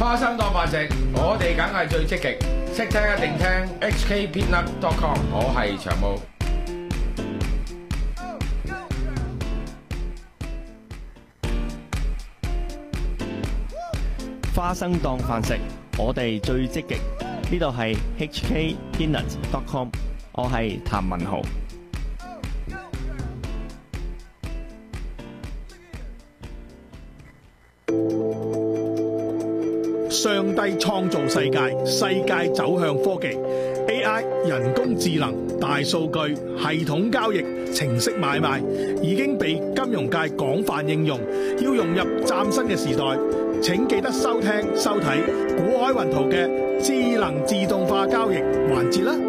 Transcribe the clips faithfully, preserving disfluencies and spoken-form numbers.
花生當飯食，我哋梗係最積極，識聽一定聽 H K peanut dot com， 我係長毛。 花生當飯食，我哋最積極。呢度係 H K peanut dot com， 我係譚文豪。 上帝創造世界，世界走向科技 A I 人工智能、大數據、系統交易、程式買賣已經被金融界廣泛應用。要融入嶄新嘅時代，請記得收聽收睇古海雲圖嘅智能自動化交易環節啦。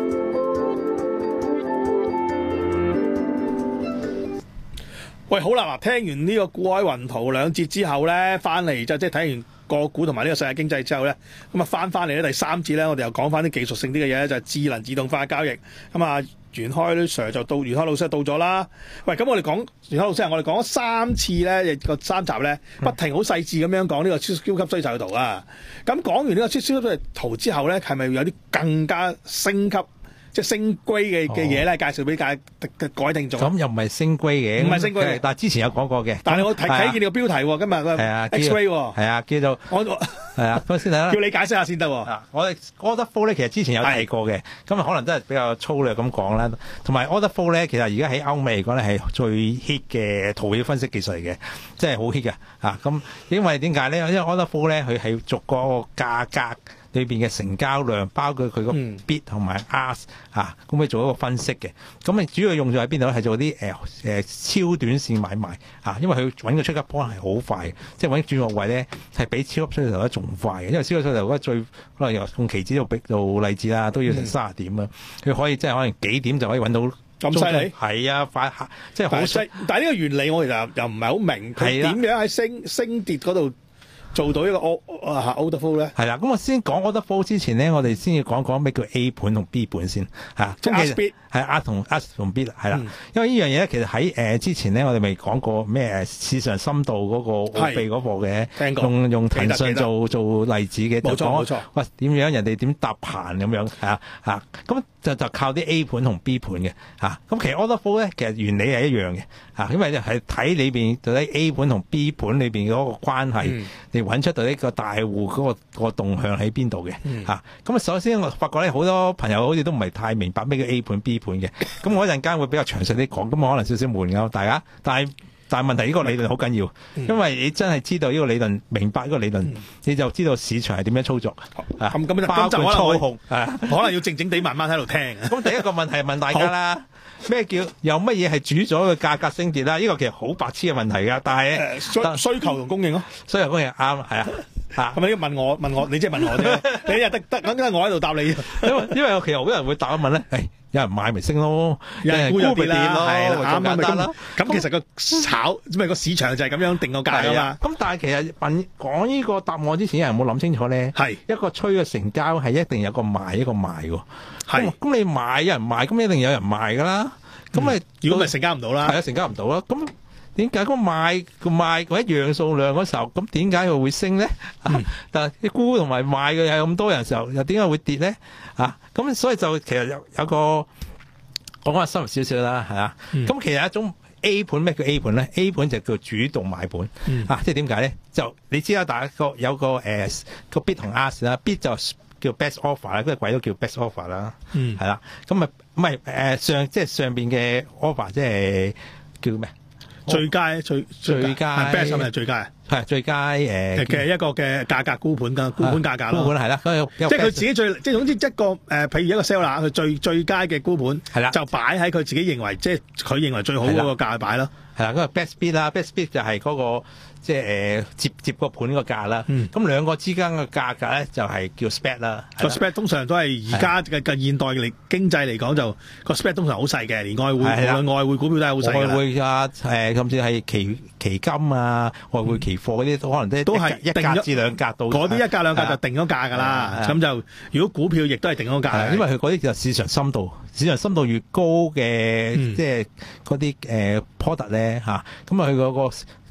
喂，好啦，嗱，聽完呢個古海雲圖兩節之後咧，翻嚟就即係睇完個股同埋呢個世界經濟之後咧，咁啊翻翻嚟咧第三節咧，我哋又講翻啲技術性啲嘅嘢咧，就係智能自動化交易。咁啊，袁開 Sir 就到，袁開老師就到咗啦。喂，咁我哋講袁開老師，我哋講咗三次咧，個三集咧，不停好細緻咁樣講呢個超超級需求圖啊。咁講完呢個超超級需求圖之後咧，係咪有啲更加升級？即係升龜嘅嘅嘢咧，介紹俾介各位聽眾。 咁又唔係升龜嘅， 唔係升龜嘅， 但係之前有講過嘅。 但係我睇睇見你個標題喎，今日個 X-ray 喎， 係啊，叫做我係啊，咁先睇啦。 叫你解釋下先得喎。 我哋 order flow 咧，其實之前有提過嘅，咁啊可能都係比較粗略咁講啦。同埋 order flow 咧，其實而家喺歐美嚟講咧係最 hit 嘅圖表分析技術嚟嘅，即係好 hit 嘅嚇。咁因為點解咧？因為 order flow 咧，佢係逐個價格裏邊嘅成交量，包括佢個 bid 同埋 ask 嚇，咁去做一個分析嘅。咁你主要用咗喺邊度咧？係做啲誒誒超短線買賣嚇，因為佢揾個出級 point 係好快嘅，即係揾轉落位咧係比超級需求得仲快嘅。因為超級需求得最可能由用期指做做例子啦，都要成三十點啊，佢、嗯、可以即係可能幾點就可以揾到咁犀利。 係啊，快即係好犀。 但係呢個原理我其實又唔係好明，佢點樣喺升升跌嗰度做到一個 order flow 咧？ 係啦，咁我先講 order flow 之前咧，我哋先要講講咩叫 A 盤同 B 盤先嚇。 即係 ask bid 係 ask 同 ask 同 bid 係啦、嗯。因為呢樣嘢咧，其實喺誒、呃、之前咧，我哋未講過咩誒市場深度嗰個奧秘嗰個嘅，用用騰訊做做例子嘅， 冇錯冇錯。 喂，點樣人哋點搭棚咁樣係啊嚇？咁就就靠啲 A 盤同 B 盤嘅嚇。咁其實 order flow 咧，其實原理係一樣嘅嚇，因為係睇裏邊到底 A 盤同 B 盤裏邊嗰個關係，你揾出到呢個大戶嗰、嗰個、個動向喺邊度嘅嚇。咁啊，首先我發覺咧，好多朋友好似都唔係太明白咩叫 A 盤 B 盤嘅。咁我一陣間會比較詳細啲講，咁可能少少悶㗎大家。但係但係問題呢個理論好緊要，因為你真係知道呢個理論，明白呢個理論，你就知道市場係點樣操作。 咁咁包括操控， 可能要靜靜地慢慢喺度聽。 咁第一個問題係問大家啦，咩叫有乜嘢係主咗個價格升跌啦？呢個其實好白痴嘅問題㗎，但係、 呃、需需求同供應咯， 需求供應啱係啊。 嚇，係咪要問我問我？你即係問我啫，你又得得，梗係我喺度答你。 因為因為其實好多人會答一問咧，誒、哎，有人買咪升咯， 有人沽又跌咯， 係啦， 啱啱啦。咁其實個炒，因為個市場就係咁樣定個價㗎嘛。 咁但係其實問講呢個答案之前，有人冇諗清楚咧。係一個吹嘅成交係一定有個賣一個賣㗎。係。咁你買有人賣，咁一定有人賣㗎啦。咁咪如果咪成交唔到啦。係啊，成交唔到啦。咁點解個賣個賣嗰一樣數量嗰時候，咁點解佢會升咧？嗯、但係啲沽同埋賣嘅有咁多人時候，又點解會跌咧？啊，咁所以就其實有有個講翻深入少少啦，係啊。咁、嗯、其實一種 A 盤，咩叫 A 盤咧 ？A 盤就叫主動買盤、嗯、啊，即係點解咧？就你知啦，大家個有個誒個 bid 同 ask 啦 ，bid 就叫 best offer 啦，嗰個鬼都叫 best offer 啦，嗯，係啦。咁咪唔係誒上即係上邊嘅 offer， 即係叫咩？ 最佳最最佳 best 係咪最佳啊？ 係最佳誒嘅一個嘅價格沽盤㗎，沽盤價格咯。 沽盤係啦， 即係佢自己最即係總之一個誒、呃，譬如一個 seller 佢最最佳嘅沽盤係啦，就擺喺佢自己認為即係佢認為最好嗰個價擺咯。 係啦，嗰個 best bid 啦 ，best bid 就係嗰、嗰個即係誒接接個盤個價啦。咁、嗯、兩個之間嘅價格咧就係叫 spread 啦。個 spread 通常都係而家嘅嘅現代嚟經濟嚟講就個 spread 通常好細嘅，連外匯無論外匯股票都係好細嘅。外匯啊，誒甚至係期期金啊，外匯期貨嗰啲都可能都都係一格至兩格到。嗰啲一格兩格就定咗價㗎啦。咁就如果股票亦都係定咗價， 因為佢嗰啲就市場深度，市場深度越高嘅、嗯，即係嗰啲誒 product 咧嚇，咁啊佢嗰個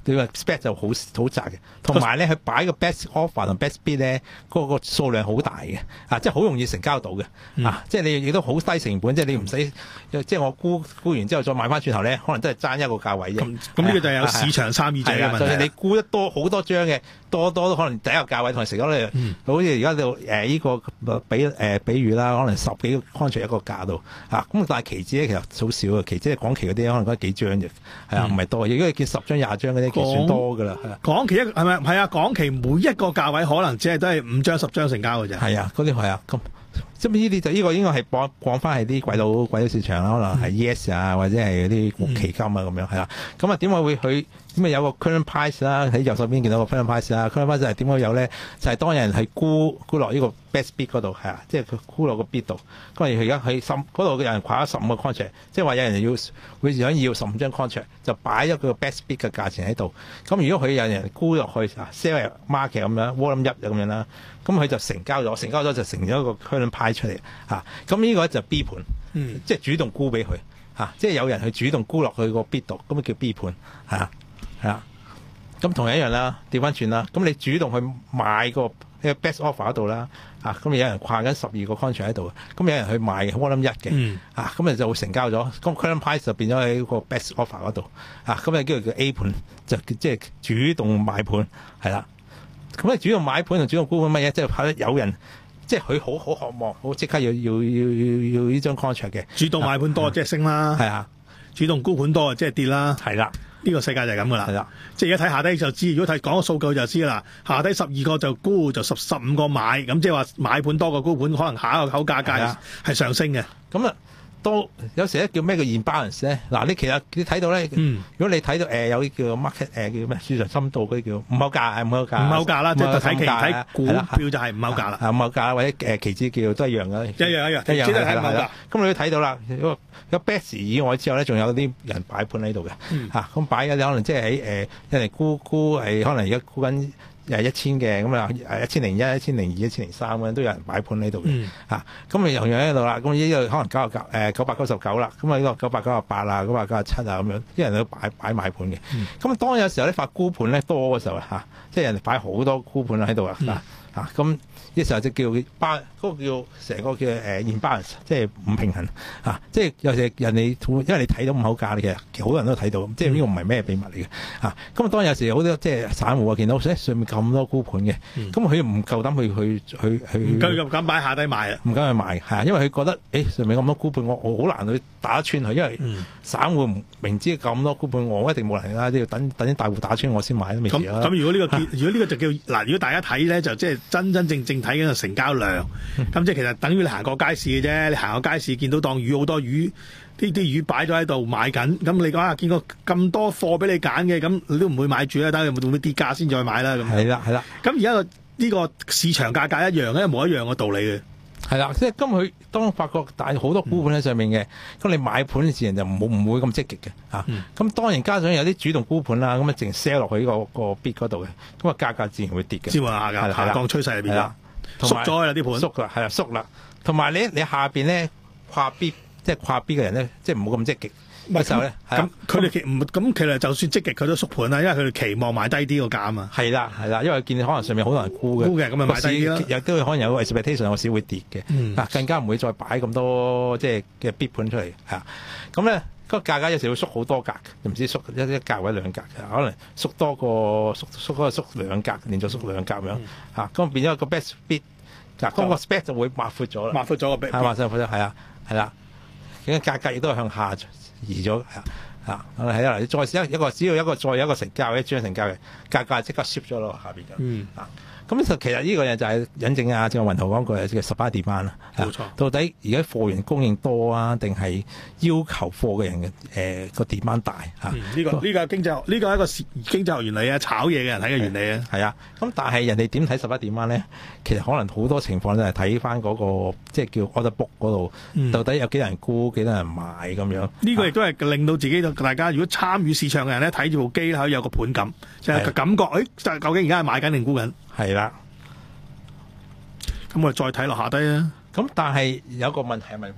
你話 spec 就好好窄嘅，同埋咧佢擺個 best offer 同 best bid 咧，嗰個數量好大嘅，啊，即係好容易成交到嘅， 嗯、 啊，即係你亦都好低成本，即係你唔使，即係我估估完之後再買翻轉頭咧，可能真係爭一個價位啫。 咁咁呢個就係有市場參與者嘅問題。 就係你估得多好多張嘅，多多都可能第一個價位同埋成交率， 嗯、 好似而家就誒依個比誒、呃、比喻啦，可能十幾個 contract 一個價度，啊，咁但係期指咧其實好少嘅，期指係港期嗰啲可能得幾張啫，係啊，唔係多。如果你見十張廿張嗰啲，其實算多㗎啦。 港期一係咪係啊？港期每一個價位可能只係都係五張十張成交㗎啫。 係啊，嗰啲係啊，咁即係呢啲就呢個應該係講講翻係啲鬼佬鬼佬市場啦，可能係 E S 啊，或者係嗰啲期金啊咁樣係啦。咁啊點解會去？咁啊有個 current price 啦，喺右手邊見到個 current price 啦。current price 係點解有咧？就係、是、當有人係沽沽落呢個 best bid 嗰度係啊，即係佢沽落個 bid 度。咁而而家喺十嗰度有人掛咗十五個 contract，即係話有人要會想要十五張 contract，就擺咗個 best bid 嘅價錢喺度。咁如果佢有人沽落去啊 sell market 咁樣 volume 一咁樣啦，咁佢就成交咗，成交咗就成咗一個 current price 出嚟嚇。咁呢個就 B 盤， 嗯、 即係主動沽俾佢嚇，即係有人去主動沽落去個 bid 度，咁咪叫 B 盤係啊。係啊，咁同樣一樣啦，調翻轉啦。咁你主動去買個 best offer 嗰度啦，啊，咁有人跨緊十二個 contract 喺度，咁有人去買嘅 volume 一嘅， 嗯、 啊，咁你就會成交咗，咁 current price 就變咗喺個 best offer 嗰度，啊，咁你叫做叫 A 盤，就即係主動買盤，係啦。咁你主動買盤同主動沽盤乜嘢？即係怕有人，即係佢好好渴望，好即刻要要要要要呢張 contract 嘅。 主動買盤多即係升啦， 係啊， 主動沽盤多即係跌啦， 係啦。 呢個世界就係咁噶啦， 係啦， 即係而家睇下低就知，如果睇講個數據就知啦。下低十二個就沽，就十十五個買，咁即係話買盤多過沽盤，可能下一個口價價係上升嘅。 咁啊，都有時咧叫咩叫 imbalance 咧？嗱，你其實你睇到咧， 嗯、 如果你睇到誒、呃、有啲叫 market 誒、呃、叫咩市場深度嗰啲叫五口價，五口價， 五口價啦，即係睇期睇股票就係五口價啦。 五口價或者誒期指叫都一樣嘅， 一樣一樣， 一樣係啦係啦。咁你都睇到啦，有 best 以外之後咧，仲有啲人擺盤喺度嘅嚇，咁擺嘅可能即係喺誒人哋沽沽係可能而家沽緊誒一千嘅，咁啊誒一千零一、一千零二、一千零三咁樣都有人擺盤喺度嘅嚇，咁咪樣樣喺度啦。咁呢個可能九十九誒九百九十九啦，咁啊呢個九百九十八啊、九百九十七啊咁樣，啲人都擺擺買盤嘅。咁、嗯、當有時候咧發沽盤咧多嘅時候啊嚇，即係人哋擺好多沽盤喺度啊嚇嚇咁。呢時候就叫巴嗰個叫成個叫誒 imbalance，即係唔平衡啊！即係有時人哋，因為你睇到五口價，其實其實好多人都睇到，即係呢個唔係咩秘密嚟嘅啊！咁啊，當有時好多即係散戶啊，見到誒上面咁多沽盤嘅，咁佢唔夠膽去去去去， 唔夠咁敢擺下低買啊！ 唔敢去買係啊，因為佢覺得誒、欸、上面咁多沽盤，我我好難去打穿佢，因為散戶明知咁多沽盤，我一定冇能力啦，都要等等啲大戶打穿我先買都未遲啦。咁咁如果呢、這個、啊、如果呢個就叫嗱，如果大家睇咧，就即係真真正正睇緊個成交量，咁即係其實等於你行過街市嘅啫。你行過街市見到檔魚好多魚，啲啲魚擺咗喺度買緊，咁你講下見過咁多貨俾你揀嘅，咁你都唔會買住啦，等佢會唔會跌價先再買啦。咁係啦係啦。咁而家個呢個市場價格一樣咧，冇一樣嘅道理嘅。 係啦，即係咁佢當發覺但係好多沽盤喺上面嘅，咁、嗯、你買盤自然就唔唔會咁積極嘅嚇。咁、嗯、當然加上有啲主動沽盤啦，咁啊淨 sell 落去呢個個 bid 嗰度嘅，咁啊價格自然會跌嘅。自然下㗎，下降趨勢入邊啦，縮咗啦啲盤，縮啦係啦縮啦。同埋你你下邊咧跨 bid 即係跨 bid 嘅人咧，即係唔好咁積極。嘅時候咧，咁佢哋其唔咁其實就算積極，佢都縮盤啦，因為佢哋期望買低啲個價啊嘛。係啦，係啦，因為見可能上面好多人沽嘅，沽嘅咁咪買低啲咯。亦都可能有個 expectation 個市會跌嘅，嗯、更加唔會再擺咁多即係嘅 bid 盤出嚟嚇。咁咧個價格有時會縮好多格，唔知縮一一格或者兩格嘅，可能縮多個縮縮嗰個縮兩格，連續縮兩格咁樣嚇。咁、嗯、變咗個 best bid 嗱，嗰個 spec 就會抹闊咗啦，抹闊咗個 bid 係抹闊咗係啊係啦，咁價格亦都係向下移咗啊啊！係啦，你再試一一個，只要一個再有一個成交，一張成交嘅價格即刻 shift 咗落下邊嘅。嗯啊，咁其實呢個嘢就係引證啊，正話雲圖講過嘅 supply demand 啦。冇錯。到底而家貨源供應多啊，定係要求貨嘅人嘅誒個 demand 大啊？呢、嗯這個呢、這個係經濟學，呢、這個係一個經濟學原理啊，炒嘢嘅人睇嘅原理啊。係啊。咁但係人哋點睇 supply demand咧？其實可能好多情況都係睇翻嗰個即係叫 order book 嗰度，嗯、到底有幾多人沽，幾多人買咁樣。呢、這個亦都係令到自己大家如果參與市場嘅人咧，睇住部機可以有個盤感，就係、是、感覺誒，就、哎、究竟而家係買緊定沽緊？係啦。咁我哋再睇落下低啊。咁但係有個問題係問翻嚟啊。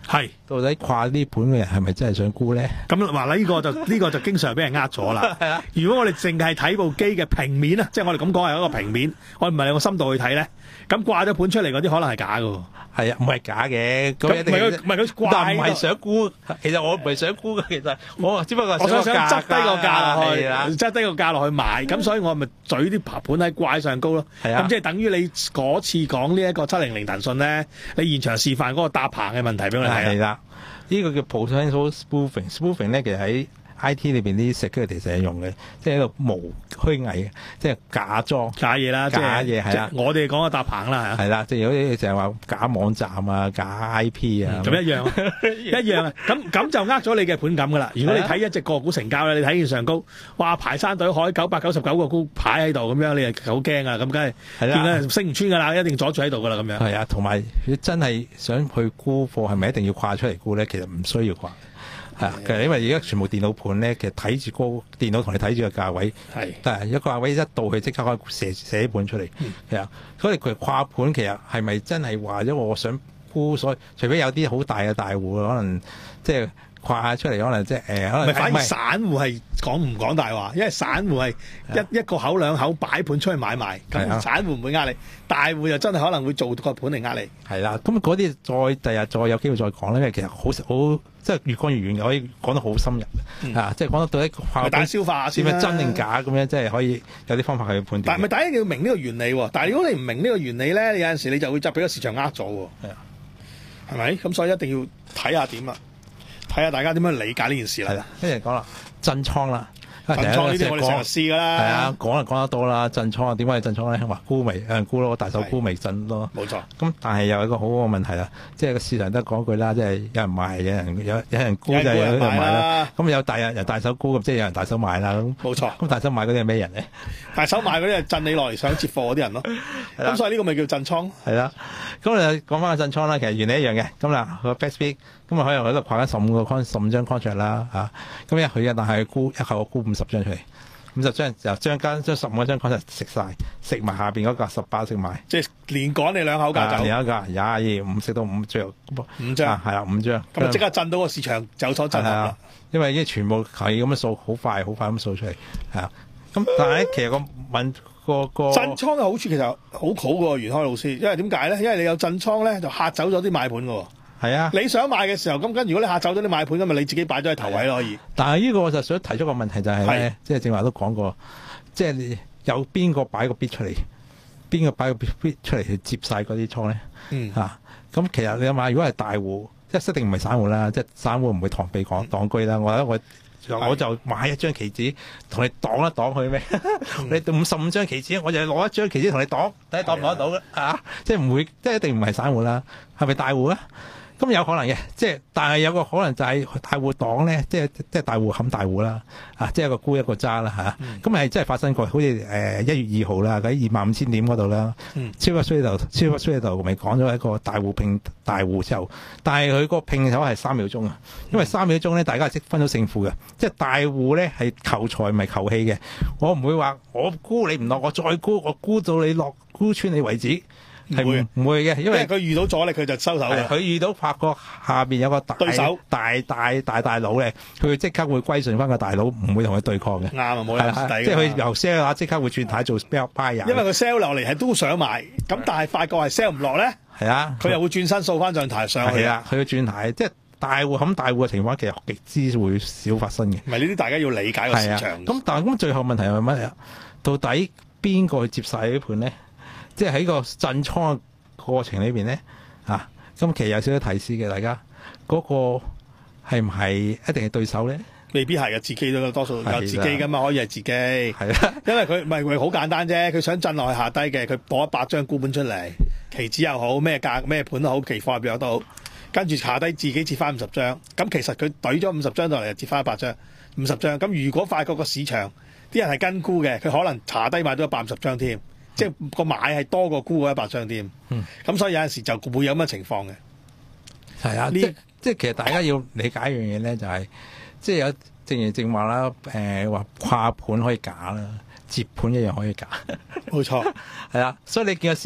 係到底跨呢盤嘅人係咪真係想沽咧？ 咁話啦，呢個就呢個就經常俾人呃咗啦。 係啊， 如果我哋淨係睇部機嘅平面啊，即係我哋咁講係一個平面，我哋唔係有個深度去睇咧，咁掛咗盤出嚟嗰啲可能係假㗎。 係啊，唔係假嘅， 咁唔係佢唔係佢掛， 但唔係想沽。其實我唔係想沽嘅，其實我只不過我想想執低個價落去， 係啦， 執低個價落去買，咁所以我咪嘴啲盤喺掛上高咯。 係啊， 咁即係等於你嗰次講呢一個七零零騰訊咧，你現場示範嗰個搭棚嘅問題俾我哋睇。 係啦，呢個叫 potential spoofing。spoofing 咧，其實喺I T 裏邊啲 security 成日用嘅，即係一個無虛偽嘅，即係假裝假嘢啦， 假嘢係啦。 我哋講嘅搭棚啦， 係啦，即係有啲成日話假網站啊、假 I P 啊， 咁、嗯、一樣，一樣啊。咁咁就呃咗你嘅盤感噶啦。如果你睇一隻個股成交咧，你睇見上高，哇排山倒海九百九十九個股牌喺度，咁樣你就好驚啊！咁梗係係啦，升唔穿噶啦，一定阻住喺度噶啦，咁樣。係啊，同埋你真係想去沽貨，係咪一定要跨出嚟沽咧？其實唔需要跨。係啊，其實因為而家全部電腦盤咧，其實睇住個電腦同你睇住個價位，係，但係一個價位一到，佢即刻可以寫寫盤出嚟，係、嗯、啊，所以佢跨盤其實係咪真係話咗我想沽？所以除非有啲好大嘅大戶，可能即係跨出嚟，可能即係誒，可能咪反而散戶係講唔講大話？因為散戶係一一個口兩口擺盤出去買賣，咁散戶唔會呃你，大戶就真係可能會做個盤嚟呃你。係啦，咁嗰啲再第日再有機會再講咧，因為其實好好。即係越講越遠嘅，可以講得好深入、嗯、啊！即係講得到一個化大消化先係咪真定假咁樣，即係可以有啲方法去判斷。 但係咪大家要明呢個原理喎？但係如果你唔明呢個原理咧，你有陣時你就會就俾個市場呃咗喎。係啊，係咪？咁所以一定要睇下點啦，睇下大家點樣理解呢件事啦。係啦， 跟住講啦，震倉啦。 震倉呢啲我哋成日試噶啦， 係啊，講就講得多啦。震倉啊，點解要震倉咧？話沽未，誒沽咯，大手沽未震咯。 冇錯。咁但係有一個好好嘅問題啦，即係個市場都講句啦，即係有人賣，有人有有人沽就有人買啦。咁有大人大手沽，咁即係有人大手買啦。 冇錯。 咁大手買嗰啲係咩人咧？ 大手買嗰啲係震你落嚟想接貨嗰啲人咯。咁所以呢個咪叫震倉。係啦。 咁我哋講翻個震倉啦，其實原理一樣嘅。咁啦，個 best bid 咁啊可能喺度掛緊十五個 con 十五張 contract 啦嚇。咁一佢啊，但係沽一口沽五十張出嚟。五十張就將間將十五張 contract 食晒，食埋下邊嗰個十八食埋， 即係連趕你兩口價走， 連一個廿二五食到五張， 五張係啦五張， 咁啊即刻震到個市場有所震撼啦。 因為已經全部係咁樣掃，好快好快咁掃出嚟，係啊。咁但係其實個問個個震倉嘅好處其實好好嘅，袁開老師，因為點解咧？因為你有震倉咧，就嚇走咗啲買盤嘅。係啊，你想買嘅時候，咁跟如果你嚇走咗啲買盤，咁咪你自己擺咗喺頭位咯，可以。 但係呢個我就想提出個問題就係、是、咧，即係正話都講過，即係你有邊個擺個 bid 出嚟，邊個擺個 bid 出嚟去接晒嗰啲倉咧？嗯，嚇、啊，咁其實你諗下，如果係大戶，即係一定唔係散戶啦，即係散戶唔會螳臂擋擋車啦。我覺得我。我就買一張期指，同你擋一擋佢咩？嗯、你五十五張期指，我就攞一張期指同你擋，睇下擋唔擋得到嘅啊！即係唔會，即係一定唔係散戶啦，係咪大戶啊？咁有可能嘅，即係但係有個可能就係大戶擋咧，即係即係大戶冚大戶啦，啊，即係一個沽一個揸啦嚇。咁係真係發生過，好似誒一月二號啦，喺二萬五千點嗰度啦，超級衰頭，超級衰頭咪講咗一個大戶拼大戶之後，但係佢個拼手係三秒鐘啊，因為三秒鐘咧大家係識分到勝負嘅，即係大戶咧係求財唔係求氣嘅，我唔會話我沽你唔落，我再沽，我沽到你落，沽穿你為止。係唔唔會嘅，因為佢遇到阻力佢就收手嘅。 佢遇到發覺下邊有個大對手大大大大佬咧，佢即刻會歸順翻個大佬，唔會同佢對抗嘅。啱啊，冇底。即係佢由 sell 下即刻會轉軚做 buyer。 因為佢 sell 落嚟係都想買，咁但係發覺係 sell 唔落咧。係啊，佢又會轉身掃翻上台上去。 係啊，佢要轉軚，即係大戶冚大戶嘅情況其實極之會少發生嘅。 唔係呢啲大家要理解個市場。 咁但係咁最後問題係乜嘢？到底邊個去接晒呢盤咧？即係喺個震倉嘅過程裏邊咧，啊，咁其實有少少提示嘅，大家嗰、那個係唔係一定係對手咧？ 未必係嘅，自己都多數有自己噶嘛，可以係自己。係啦，因為佢唔係佢好簡單啫，佢想震落去下低嘅，佢攞一百張沽盤出嚟，期指又好，咩價咩盤都好，期貨入邊都好，跟住下低自己接翻五十張，咁其實佢懟咗五十張落嚟，就接翻一百張，五十張。咁如果發覺個市場啲人係跟沽嘅，佢可能下低買到一百五十張添。即係個買係多過沽嗰一百張添，咁、嗯、所以有陣時就會有咁嘅情況嘅。 係啊，即即係其實大家要理解一樣嘢咧，就係、是、即係有正如正話啦，誒、呃、話跨盤可以假啦，接盤一樣可以假。冇錯，係啊，所以你見個市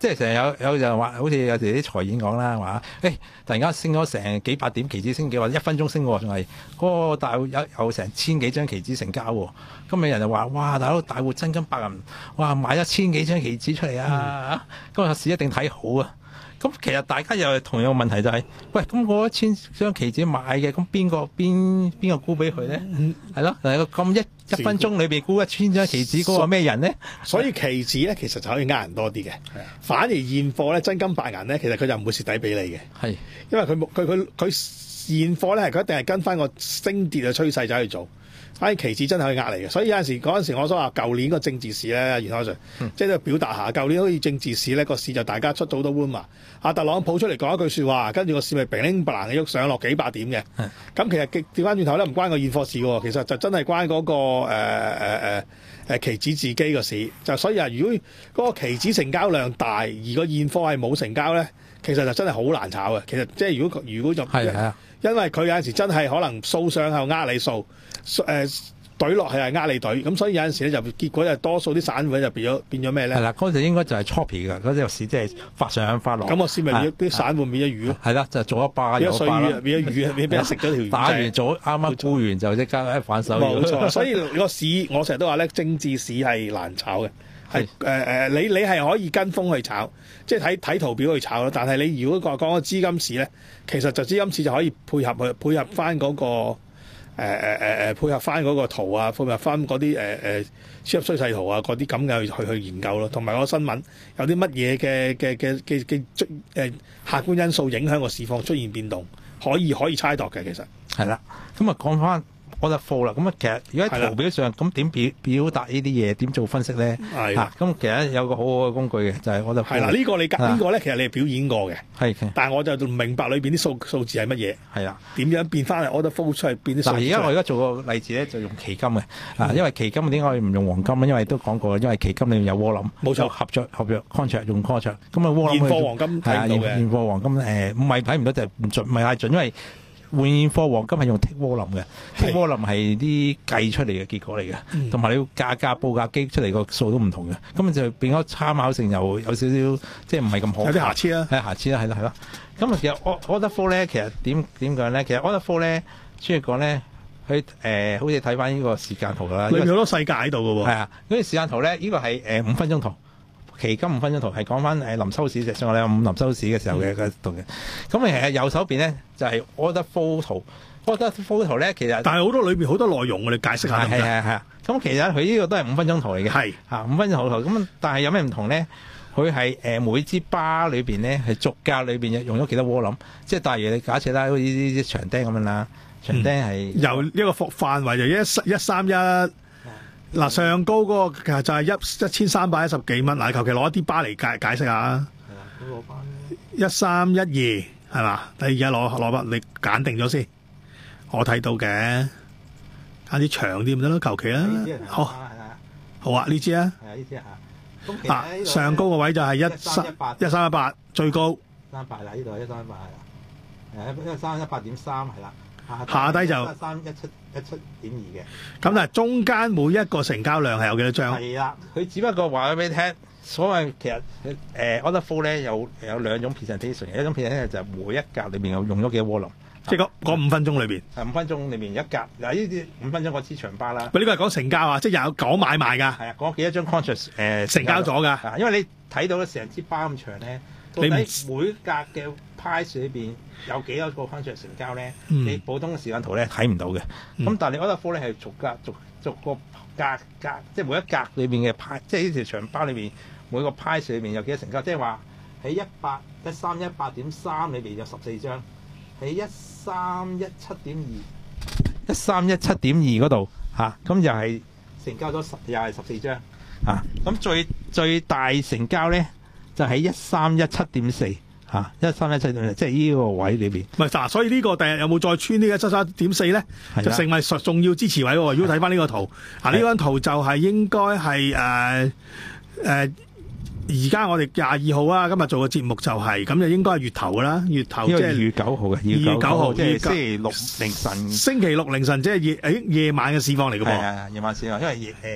即係成日有有人話，好似有時啲財演講啦，話誒突然間升咗成幾百點期指升幾，或者一分鐘升喎，仲係嗰個大戶有有成千幾張期指成交喎。咁有人就話：哇，大佬大戶真金白銀，哇買一千幾張期指出嚟啊！咁個市一定睇好啊！咁其實大家又係同樣嘅問題就係、是，喂，咁嗰一千張期指買嘅，咁邊個邊邊個沽俾佢咧？係咯、嗯，係咁一一分鐘裏邊沽一千張期指嗰個咩人咧？ 所以期指咧其實就可以呃人多啲嘅，反而現貨咧真金白銀咧，其實佢就唔會蝕底俾你嘅。係，因為佢冇佢佢佢現貨咧係佢一定係跟翻個升跌嘅趨勢走去做。反而期指真係可以呃你嘅，所以有陣時嗰陣時我所話舊年個政治市咧，袁海 Sir，即係都表達下，舊年好似政治市咧個市就大家出到好多 warm 啊，阿特朗普出嚟講一句説話，跟住個市咪平零白蘭喐上落幾百點嘅，咁其實調翻轉頭咧唔關個現貨事喎，其實就真係關嗰、嗰個誒誒誒誒期指自己個市，就所以啊，如果嗰個期指成交量大，而個現貨係冇成交咧，其實就真係好難炒嘅。其實即係如果如果就係啊，因為佢有陣時真係可能掃上後呃你掃。誒懟落係係呃你懟，咁所以有陣時咧就結果就多數啲散戶就變咗變咗咩咧？ 係啦，嗰陣應該就係 choppy 㗎，嗰隻市即係發上發落。 咁我先咪啲散戶變咗魚咯。係啦， 就做一巴有一巴啦。 變咗魚，俾俾人食咗條魚。 打完早啱啱沽完就即刻一反手。 冇錯，所以個市我成日都話咧，政治市係難炒嘅。係誒誒，你你係可以跟風去炒，即係睇睇圖表去炒咯。但係你如果講講個資金市咧，其實就資金市就可以配合去配合翻嗰個。誒誒誒誒配合翻嗰個圖啊，配合翻嗰啲誒誒超級趨勢圖啊，嗰啲咁嘅去去研究咯，同埋個新聞有啲乜嘢嘅嘅嘅嘅嘅誒客觀因素影響個市況出現變動，可以可以猜度嘅其實係啦。咁啊講翻order flow啦，咁啊其實如果喺圖表上咁點表表達呢啲嘢，點做分析咧？係啊，咁其實有個好好嘅工具嘅，就係order flow。係啦，呢個你呢個咧其實你係表演過嘅，係，但係我就唔明白裏邊啲數數字係乜嘢。係啦，點樣變翻嚟order flow出嚟變啲數？嗱，而家我而家做個例子咧，就用期金嘅啊，因為期金點解唔用黃金？因為都講過，因為期金裏面有窩輪，冇錯，合作合約 contract 用 contract， 咁啊窩輪現貨黃金睇唔到嘅，現貨黃金誒唔係睇唔到就唔準，唔係太準，因為換現貨黃金係用剔窩輪嘅，剔窩輪係啲計出嚟嘅結果嚟嘅，同埋、嗯、你要價格報價機出嚟個數都唔同嘅，咁就變咗參考性又有少少即係唔係咁好，有啲瑕疵啦，係瑕疵啦，係啦係啦。咁啊其實 order flow 咧，其實點點講咧？其實 order flow 咧，專業講咧，佢誒、呃、好似睇翻呢個時間圖啦，裏面好多世界喺度嘅喎。係啊，嗰啲時間圖咧，呢、呢個係誒五分鐘圖。期金五分鐘圖係講翻誒臨收市嘅，上個禮拜五臨收市嘅時候嘅嘅圖嘅。咁其實右手邊咧就係 order flow 圖 ，order flow 圖咧其實但係好多裏邊好多內容，我哋解釋下。係係係啊。咁其實佢呢個都係五分鐘圖嚟嘅。係嚇五分鐘圖圖。咁但係有咩唔同咧？佢係誒每支巴裏邊咧係逐格裏邊用咗幾多窩輪，即係例如你假設啦，好似呢啲長釘咁樣啦，長釘係、嗯、由一個範圍就一一三一。嗱，上高嗰個其實就係一一千三百一十幾蚊。嗱，求其攞一啲巴嚟解解釋下啊。係啊，嗰個巴一三一二係嘛？你而家攞攞筆，你揀定咗先。我睇到嘅，揀啲長啲咪得咯，求其啦。好，好啊，呢支啊。係啊，呢支啊。咁啊，上高個位就係一三一三一八，最高。三八啦，呢度一三一八係啦。誒，一三一八點三係啦。下低就三一七一七點二嘅，咁但係中間每一個成交量係有幾多張？係啦，佢只不過話咗俾你聽，所謂其實誒 order flow 咧有有兩種 presentation， 一種 presentation 就係每一格裏邊有用咗幾多窩輪，即係嗰五分鐘裏邊。係五分鐘裏邊一格，嗱呢啲五分鐘嗰支長巴啦。喂，呢個係講成交啊，即係有講買賣㗎。係啊，講幾多張 contract 誒成交咗㗎。因為你睇到成支巴咁長咧，到底每格嘅 price 裏邊有幾多個 contract 成交咧？嗯、你普通嘅時間圖咧睇唔到嘅。咁、嗯、但係你 order flow 咧係逐格逐逐個格格，即係每一格裏邊嘅派，即係呢條長巴裏邊每個 price 裏邊有幾多成交？即係話喺一八一三一八點三裏邊有十四張，喺一三一七點二一三一七點二嗰度嚇，咁又係成交咗十又係十四張嚇。咁最最大成交咧就喺一三一七點四。啊！一三一七點，即係呢個位裏邊。唔係嗱，所以呢個第日有冇再穿呢個一七三點四咧？就成為重要支持位喎。如果睇翻呢個圖，啊呢張圖就係應該係誒誒，而家我哋廿二號啊，今日做嘅節目就係咁，就應該係月頭㗎啦。月頭即係二月九號嘅，二月九號即係星期六凌晨。星期六凌晨即係夜誒夜晚嘅市況嚟嘅噃。係啊，夜晚市況，因為誒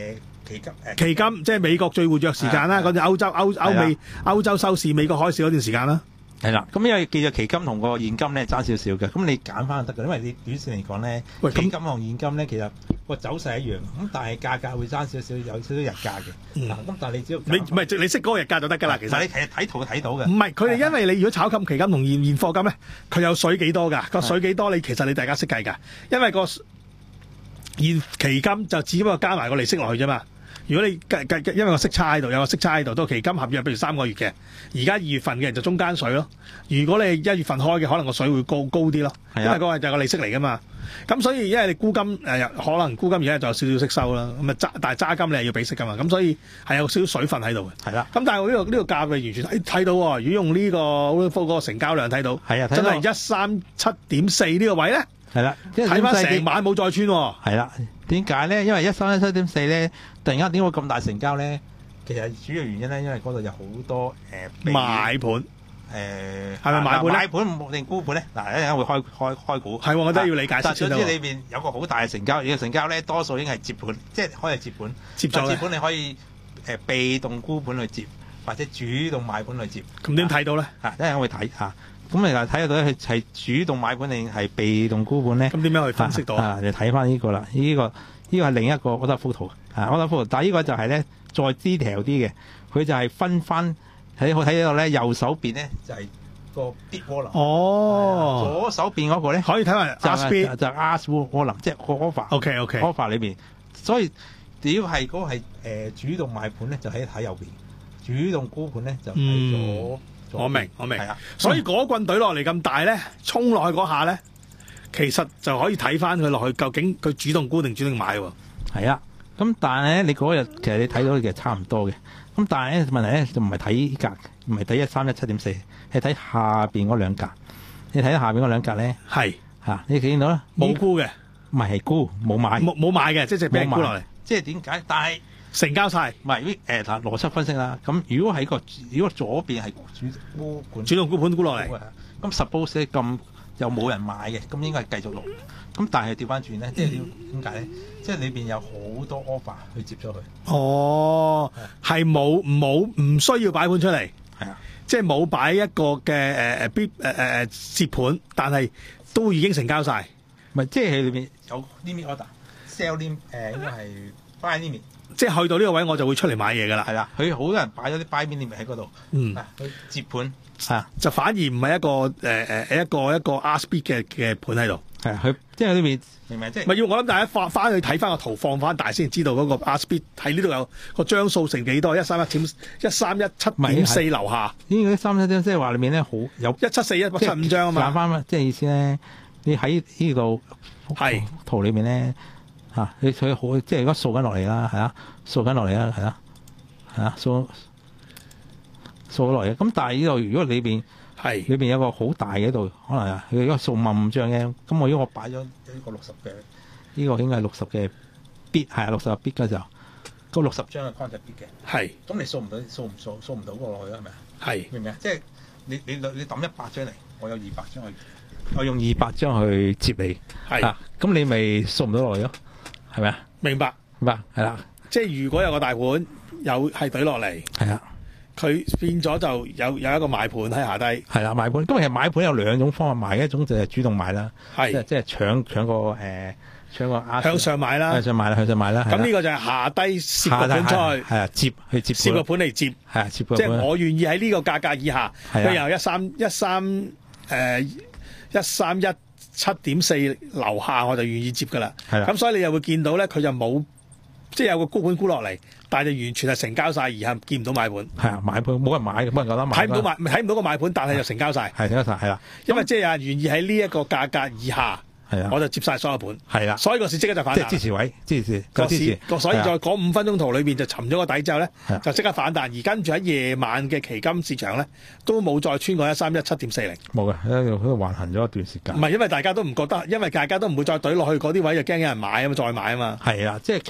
期金誒期金即係美國最活躍時間啦，嗰陣歐洲歐歐美歐洲收市美國開市嗰段時間啦。 係啦，咁因為記住期金同個現金咧爭少少嘅，咁你揀翻就得嘅，因為你短線嚟講咧， 喂期金同現金咧其實個走勢一樣，咁但係價格會爭少少，有少少日價嘅。 嗯嗱咁但係你只要你唔係你識嗰個日價就得㗎啦，其實。 其實你睇睇圖睇到嘅。 唔係，佢哋因為你如果炒金期金同現現貨金咧，佢有水幾多㗎？個水幾多你其實你大家識計㗎，因為個現期金就只不過加埋個利息落去啫嘛。如果你計計因為個息差喺度，有個息差喺度，都期金合約，譬如三個月嘅，而家二月份嘅人就中間水咯。如果你一月份開嘅，可能個水會高高啲咯，因為嗰個就係個利息嚟㗎嘛。咁所以因為你沽金誒、呃，可能沽金而家就有少少息收啦，咁啊揸，但係揸金你係要俾息㗎嘛。咁所以係有少少水分喺度嘅。 係啦。 咁但係我呢個呢個價位完全睇睇到喎。如果用呢個嗰個成交量睇到， 係啊， 真係一三七點四呢個位咧。 係啦， 睇翻成晚冇再穿喎。 係啦，點解咧？因為一三一七點四咧，突然間點會咁大成交咧？其實主要原因咧，因為嗰度有好多誒、呃、 買盤。 誒係咪買盤咧？ 買盤定沽盤咧？嗱，一陣間會開開開股。 係喎，我都要理解但先。 總之裏邊有個好大嘅成交，而個成交咧多數已經係接盤，即係可以接盤。 接咗。 接盤你可以誒、呃、被動沽盤去接，或者主動買盤去接。 咁點睇到咧？ 啊，一陣間會睇嚇。咁你嗱睇得到咧，係主動買盤定係被動沽盤咧？ 咁點樣去分析到啊？ 啊，你睇翻呢個啦，呢、這個呢、這個係另一個我覺得幅圖啊，我覺得幅圖，但係呢個就係咧再 detail 啲嘅，佢就係分翻喺我睇到咧右手邊咧就係、是、個 bid volume 哦， 左手邊嗰個咧可以睇埋 ask bid 就 ask volume 即係個 offer。 OK OK offer 裏邊，所以只要係嗰個係誒主動買盤咧，就喺睇右邊；主動沽盤咧就喺左。 嗯我明我明， 啊、 所以嗰棍隊落嚟咁大咧，衝落去嗰下咧，其實就可以睇翻佢落去究竟佢主動沽定主動買喎。 係啊，咁但係咧，你嗰日其實你睇到其實差唔多嘅。咁但係咧問題咧就唔係睇格，唔係睇一三一七點四，係睇下邊嗰兩格。你睇下邊嗰兩格咧， 係嚇、啊、你見到咧冇沽嘅， 唔係係沽冇買， 冇冇買嘅，即係俾人沽落嚟。 即係點解？但係成交晒， 唔係誒嗱邏輯分析啦。咁如果喺個如果左邊係主沽盤， 主動沽盤沽落嚟， 咁 suppose 咁又冇人買嘅，咁應該係繼續落。咁但係調翻轉咧，即係點解咧？即係裏邊有好多 offer 去接咗佢。 哦，係冇冇唔需要擺盤出嚟， 係啊， 即係冇擺一個嘅誒誒必誒誒誒接盤，但係都已經成交晒。 唔係，即係裏邊有 limit order、sell limit 誒應該係 buy limit。 即係去到呢個位，我就會出嚟買嘢㗎啦。 係啦，佢好多人擺咗啲 buy limit 喺嗰度， 嗯， 去接盤係啊， 就反而唔係一個誒誒一個一個 ask bid 嘅嘅盤喺度。 係啊，佢即係裏邊明唔明？即係咪要我諗大家翻翻去睇翻個圖，放翻大先知道嗰個 ask bid 喺呢度有個張數成幾多？一三一點一三一七點四樓下。 呢個三七點即係話裏面咧好有一七四一七五張啊嘛。 反翻即係意思咧，你喺呢度係圖裏面咧。啊！你佢好即係而家掃緊落嚟啦，係啊，掃緊落嚟啦，係啊，係啊，掃掃落嚟。咁但係呢度如果裏邊係裏邊有個好大嘅度，可能啊，佢如果掃萬五張嘅，咁我如果我擺咗呢個六十嘅，呢、這個應該係六十嘅 bid 係啊，六十嘅 bid 嘅時候，個六十張嘅 contract bid 嘅係。咁你掃唔到，掃唔掃掃唔到過落去係咪啊？係明唔明啊？即係你你你抌一百張嚟，我有二百張去，我用二百張去接你係啊，咁你咪掃唔到落嚟咯。係咪啊？明白，明白，係啦。即係如果有個大盤有係懟落嚟，係啊，佢變咗就有有一個買盤喺下低，係啦，買盤。咁其實買盤有兩種方法買，一種就係主動買啦，係即係即係搶搶個誒、呃、搶個向上買啦，向上買啦，向上買啦。咁呢個就係下低攝個盤出去，係啊，接去接攝個盤嚟接，係啊，接個盤。即係我願意喺呢個價格以下，佢由一三一三誒一三一。七點四樓下我就願意接㗎啦，咁所以你又會見到咧，佢就冇即係有個沽盤沽落嚟，但係就完全係成交晒，而係見唔到買盤。係啊，買盤冇人買嘅，冇人夠膽買。睇唔到買，睇唔到個買盤，但係就成交晒。係成交晒，係啦。因為即係有人願意喺呢一個價格以下，係啊，我就接晒所有盤。係啦，所以個市即刻就反彈。即係支持位，支持個市。所以在嗰五分鐘圖裏邊就沉咗個底之後咧，就即刻反彈。而跟住喺夜晚嘅期金市場咧，都冇再穿過一三一七點四零。冇嘅，喺度喺度橫行咗一段時間。唔係，因為大家都唔覺得，因為大家都唔會再懟落去嗰啲位，就驚有人買啊嘛，再買啊嘛。係啊，即係其實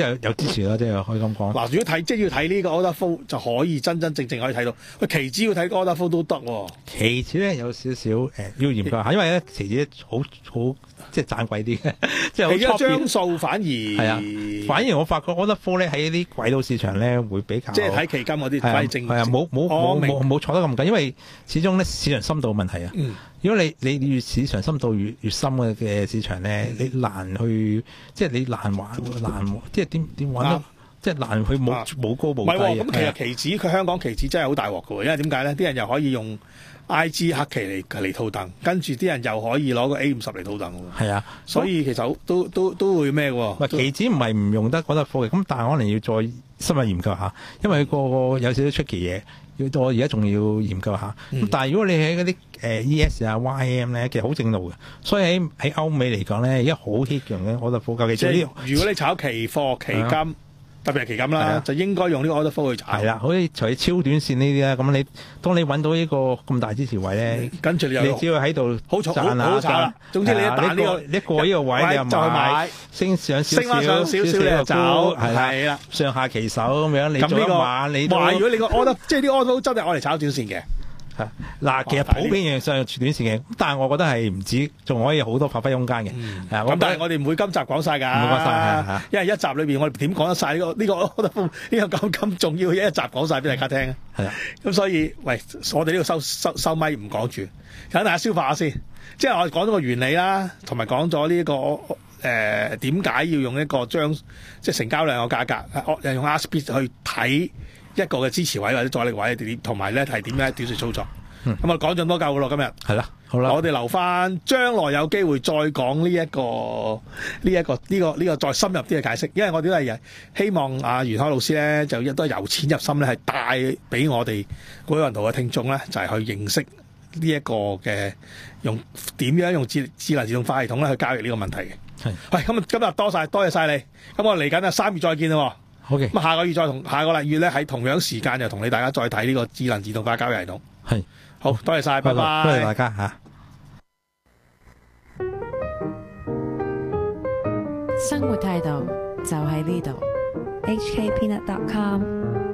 即係有支持啦，即係可以咁講。 嗱，如果睇即係要睇呢個 order flow 就可以真真正正可以睇到。喂，期指要睇 order flow 都得喎。 期指咧有少少誒要研究下，因為咧期指好好即係賺貴啲嘅，即係好期指錯張數反而係啊，反而我發覺 order flow 咧喺啲軌道市場咧會比較即係睇期金嗰啲係啊反而正係啊，冇冇我明冇冇冇錯得咁緊，因為始終咧市場深度問題啊。 嗯如果你你越市場深度越越深嘅嘅市場咧，你難去即係你難玩難即係點點玩啊得即係難去冇啊冇高冇唔係喎， 低。 咁其實期指佢香港期指真係好大鑊㗎喎，因為點解咧？啲人又可以用 I G 黑期嚟嚟套戥，跟住啲人又可以攞個 A 五十嚟套戥喎。 係啊， 所以其實好都都都會咩嘅喎？ 唔係期指唔係唔用得嗰得科嘅，咁但係可能要再深入研究下，因為佢個個有少少出奇嘢，要我而家仲要研究下。咁、 嗯但係如果你喺嗰啲誒 E S 啊 Y M 咧，其實好正路嘅，所以喺喺歐美嚟講咧，而家好 hit 用嘅我得科，尤其即係是呢如果你炒期貨、期係金，特別係期金啦， 係啊就應該用呢個 order flow 去炒。 係啦，好似除咗超短線呢啲啦，咁你當你揾到呢個咁大支持位咧， 跟住你又你只要喺度好炒賺下好好炒啦賺總之你一係啊彈呢個你過呢個位你又就去買升上少升翻上少少你就就走， 係啦， 係啦。 上下其手咁樣，你做一咁呢個晚你都哇！如果你個 order 即係啲 order flow 真係我嚟炒短線嘅， 嗱，其實普遍上短線嘅，但係我覺得係唔止，仲可以好多發揮空間嘅。係啊， 咁但係我哋唔會今集講晒㗎， 唔會講晒係係因為一集裏邊我哋點講得晒呢個呢個 order flow 呢個咁咁重要嘅一集講晒俾大家聽啊！ 係啊， 咁所以喂，我哋呢個收收收咪唔講住，等大家消化下先。即係我哋講咗個原理啦，同埋講咗呢個誒點解要用一個將即係成交量嘅價格，誒用 ask bid 去睇一個嘅支持位或者阻力位點，同埋咧係點樣短線操作。咁、 嗯、 我講咗咁多夠㗎咯，今日。 係啦，好啦， 我哋留翻將來有機會再講呢一個呢一個呢個呢個再深入啲嘅解釋，因為我哋都係希望阿袁海老師咧就亦都係由淺入深咧，係帶俾我哋股海雲圖嘅聽眾咧，就係去認識呢一個嘅用點樣用智智能自動化系統咧去交易呢個問題嘅。 係， 喂，今日今日多晒，多謝晒你。咁我嚟緊啊三月再見啦。 好嘅， 咁下個月再同下個禮月咧喺同樣時間就同你大家再睇呢個智能自動化交易系統。 係， 好多謝晒，拜拜。 多謝大家嚇。 生活態度就喺呢度。 H K peanut dot com